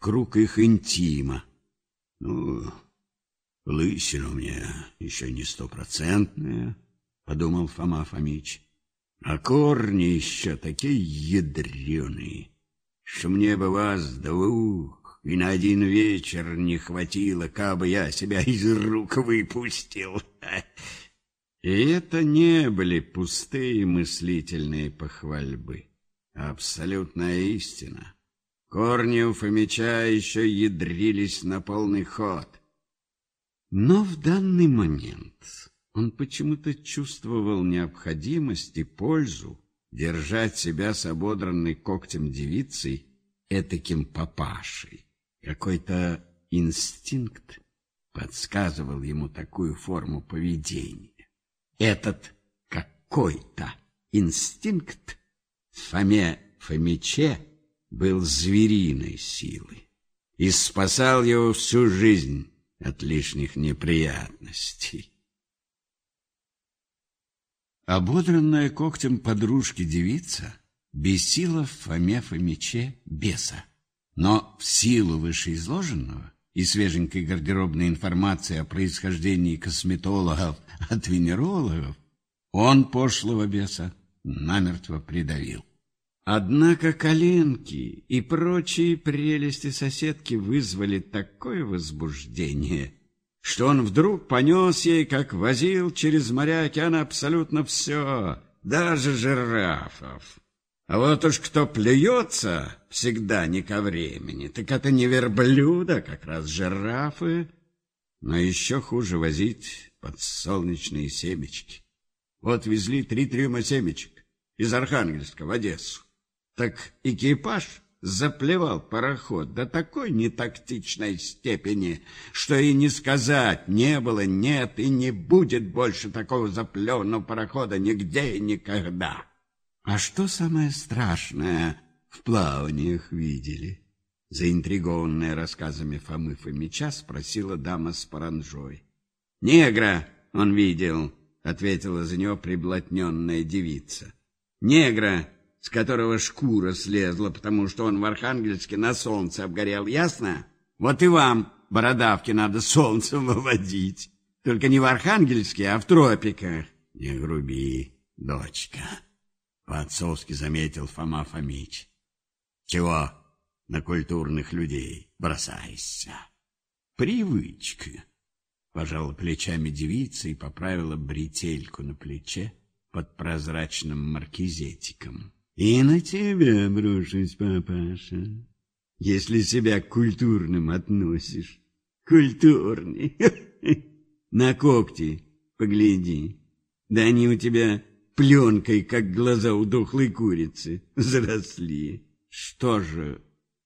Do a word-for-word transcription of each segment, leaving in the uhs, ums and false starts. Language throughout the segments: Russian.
круг их интима. Ну, лысина у меня еще не стопроцентная, подумал Фома Фомич. А корни еще такие ядреные, что мне бы вас двух и на один вечер не хватило, кабы я себя из рук выпустил. И это не были пустые мыслительные похвальбы, а абсолютная истина. Корни у Фомича еще ядрились на полный ход. Но в данный момент он почему-то чувствовал необходимость и пользу держать себя с ободранной когтем девицей этаким папашей. Какой-то инстинкт подсказывал ему такую форму поведения. Этот какой-то инстинкт в Фоме Фомиче был звериной силы и спасал его всю жизнь от лишних неприятностей. Ободранная когтем подружки девица бесила в Фоме Фомиче беса. Но в силу вышеизложенного и свеженькой гардеробной информации о происхождении косметологов от венерологов он пошлого беса намертво придавил. Однако коленки и прочие прелести соседки вызвали такое возбуждение, что он вдруг понес ей, как возил через моря океана, абсолютно все, даже жирафов. А вот уж кто плюется всегда не ко времени, так это не верблюда, как раз жирафы. Но еще хуже возить подсолнечные семечки. Вот везли три трюма семечек из Архангельска в Одессу. Так экипаж заплевал пароход до такой нетактичной степени, что и не сказать не было, нет и не будет больше такого заплеванного парохода нигде и никогда. А что самое страшное в плаваниях видели? Заинтригованная рассказами Фомы Фомича спросила дама с паранжой. Негра он видел, ответила за него приблотненная девица. Негра, с которого шкура слезла, потому что он в Архангельске на солнце обгорел, ясно? Вот и вам, бородавки, надо солнцем выводить. Только не в Архангельске, а в тропиках. Не груби, дочка, по-отцовски заметил Фома Фомич. Чего на культурных людей бросаешься? Привычка. Пожала плечами девица и поправила бретельку на плече под прозрачным маркизетиком. И на тебя брошусь, папаша, если себя к культурным относишь. Культурный. На когти погляди. Да они у тебя пленкой, как глаза у дохлой курицы, заросли. Что же,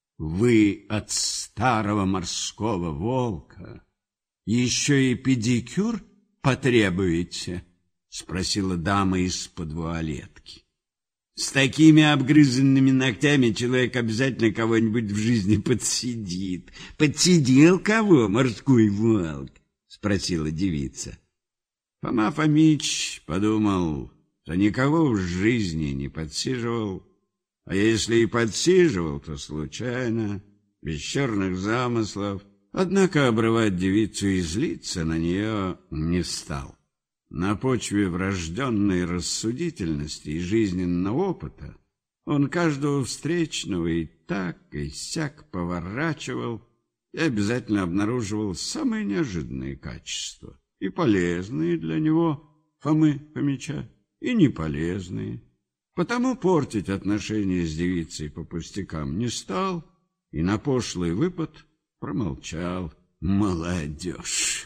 вы от старого морского волка еще и педикюр потребуете? Спросила дама из-под вуалетки. С такими обгрызенными ногтями человек обязательно кого-нибудь в жизни подсидит. Подсидел кого, морской волк? Спросила девица. Фома Фомич подумал, что никого в жизни не подсиживал, а если и подсиживал, то случайно, без черных замыслов. Однако обрывать девицу и злиться на нее не стал. На почве врожденной рассудительности и жизненного опыта он каждого встречного и так, и сяк поворачивал и обязательно обнаруживал самые неожиданные качества, и полезные для него, Фомы Фомича, и неполезные. Потому портить отношения с девицей по пустякам не стал и на пошлый выпад промолчал. Молодежь!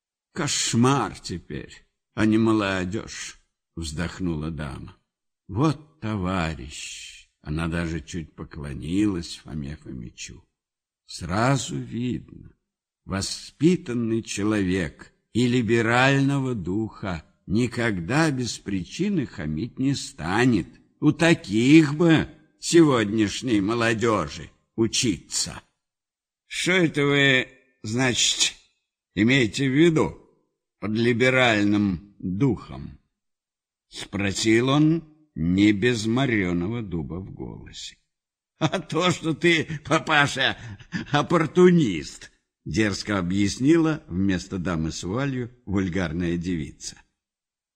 Кошмар теперь! А не молодежь, вздохнула дама. Вот товарищ, она даже чуть поклонилась Фоме Фомичу. Сразу видно, воспитанный человек и либерального духа никогда без причины хамить не станет. У таких бы сегодняшней молодежи учиться. Что это вы, значит, имеете в виду под либеральным духом? Спросил он не без мореного дуба в голосе. А то, что ты, папаша, оппортунист, дерзко объяснила вместо дамы с вуалью вульгарная девица.